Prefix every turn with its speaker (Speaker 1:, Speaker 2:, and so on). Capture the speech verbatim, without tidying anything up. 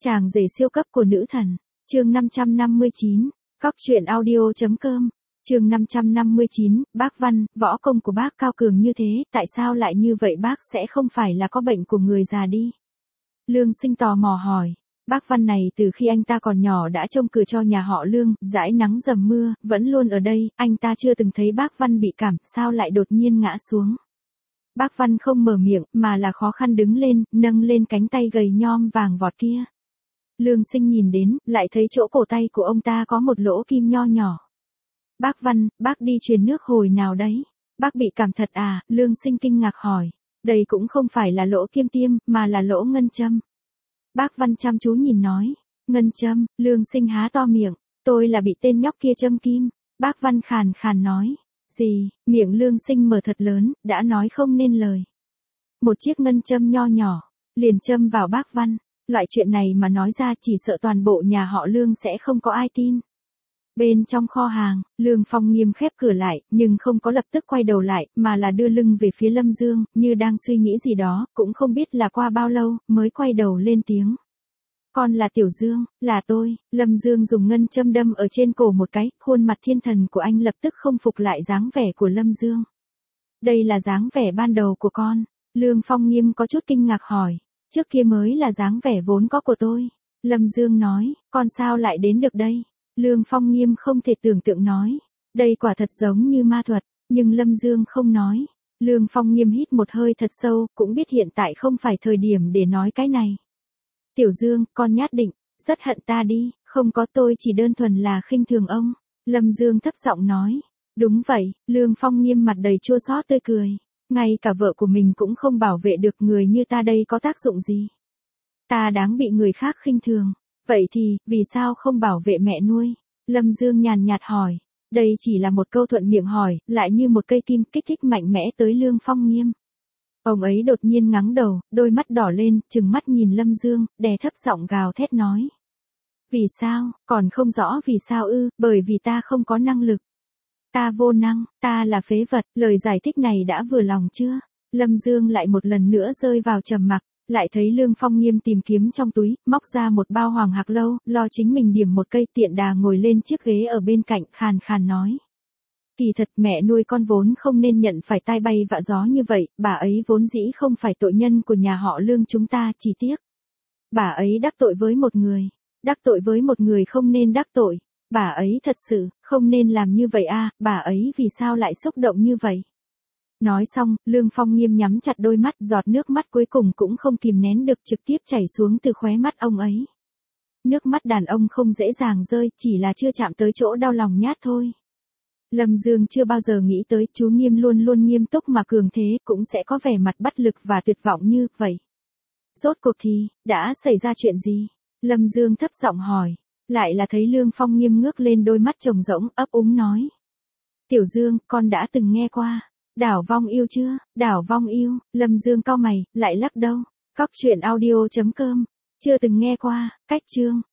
Speaker 1: Chàng rể siêu cấp của nữ thần. Chương năm trăm năm mươi chín. Cóc truyện audio.com. Chương năm trăm năm mươi chín. Bác Văn, võ công của bác cao cường như thế, tại sao lại như vậy, bác sẽ không phải là có bệnh của người già đi? Lương Sinh tò mò hỏi. Bác Văn này từ khi anh ta còn nhỏ đã trông cửa cho nhà họ Lương, dãi nắng dầm mưa, vẫn luôn ở đây, anh ta chưa từng thấy bác Văn bị cảm, sao lại đột nhiên ngã xuống. Bác Văn không mở miệng, mà là khó khăn đứng lên, nâng lên cánh tay gầy nhom vàng vọt kia. Lương Sinh nhìn đến, lại thấy chỗ cổ tay của ông ta có một lỗ kim nho nhỏ. Bác Văn, bác đi truyền nước hồi nào đấy? Bác bị cảm thật à? Lương Sinh kinh ngạc hỏi. Đây cũng không phải là lỗ kim tiêm, mà là lỗ ngân châm. Bác Văn chăm chú nhìn nói. Ngân châm. Lương Sinh há to miệng. Tôi là bị tên nhóc kia châm kim. Bác Văn khàn khàn nói. Gì? Miệng Lương Sinh mở thật lớn, đã nói không nên lời. Một chiếc ngân châm nho nhỏ, liền châm vào bác Văn. Loại chuyện này mà nói ra chỉ sợ toàn bộ nhà họ Lương sẽ không có ai tin. Bên trong kho hàng, Lương Phong Nghiêm khép cửa lại, nhưng không có lập tức quay đầu lại, mà là đưa lưng về phía Lâm Dương, như đang suy nghĩ gì đó, cũng không biết là qua bao lâu, mới quay đầu lên tiếng. Con là Tiểu Dương, là tôi. Lâm Dương dùng ngân châm đâm ở trên cổ một cái, khuôn mặt thiên thần của anh lập tức không phục lại dáng vẻ của Lâm Dương. Đây là dáng vẻ ban đầu của con. Lương Phong Nghiêm có chút kinh ngạc hỏi. Trước kia mới là dáng vẻ vốn có của tôi. Lâm Dương nói, con sao lại đến được đây? Lương Phong Nghiêm không thể tưởng tượng nói. Đây quả thật giống như ma thuật, nhưng Lâm Dương không nói. Lương Phong Nghiêm hít một hơi thật sâu, cũng biết hiện tại không phải thời điểm để nói cái này. Tiểu Dương, con nhát định, rất hận ta đi, không có, tôi chỉ đơn thuần là khinh thường ông. Lâm Dương thấp giọng nói. Đúng vậy, Lương Phong Nghiêm mặt đầy chua xót tươi cười. Ngay cả vợ của mình cũng không bảo vệ được, người như ta đây có tác dụng gì? Ta đáng bị người khác khinh thường. Vậy thì, vì sao không bảo vệ mẹ nuôi? Lâm Dương nhàn nhạt hỏi. Đây chỉ là một câu thuận miệng hỏi, lại như một cây kim kích thích mạnh mẽ tới Lương Phong Nghiêm. Ông ấy đột nhiên ngắng đầu, đôi mắt đỏ lên, trừng mắt nhìn Lâm Dương, đè thấp giọng gào thét nói. Vì sao? Còn không rõ vì sao ư? Bởi vì ta không có năng lực. Ta vô năng, ta là phế vật. Lời giải thích này đã vừa lòng chưa? Lâm Dương lại một lần nữa rơi vào trầm mặc, lại thấy Lương Phong Nghiêm tìm kiếm trong túi, móc ra một bao hoàng hạc lâu, lo chính mình điểm một cây, tiện đà ngồi lên chiếc ghế ở bên cạnh, khàn khàn nói. Kỳ thật mẹ nuôi con vốn không nên nhận phải tai bay vạ gió như vậy, bà ấy vốn dĩ không phải tội nhân của nhà họ Lương chúng ta, chỉ tiếc. Bà ấy đắc tội với một người, đắc tội với một người không nên đắc tội. Bà ấy thật sự, không nên làm như vậy à, bà ấy vì sao lại xúc động như vậy? Nói xong, Lương Phong Nghiêm nhắm chặt đôi mắt, giọt nước mắt cuối cùng cũng không kìm nén được trực tiếp chảy xuống từ khóe mắt ông ấy. Nước mắt đàn ông không dễ dàng rơi, chỉ là chưa chạm tới chỗ đau lòng nhát thôi. Lâm Dương chưa bao giờ nghĩ tới chú Nghiêm luôn luôn nghiêm túc mà cường thế, cũng sẽ có vẻ mặt bất lực và tuyệt vọng như vậy. Rốt cuộc thì, đã xảy ra chuyện gì? Lâm Dương thấp giọng hỏi. Lại là thấy Lương Phong Nghiêm ngước lên đôi mắt trống rỗng, ấp úng nói. Tiểu Dương, con đã từng nghe qua Đảo Vong Yêu chưa? Đảo Vong Yêu. Lâm Dương cau mày, lại lắc đầu. Cóc truyện audio.com. Chưa từng nghe qua. Cách chương.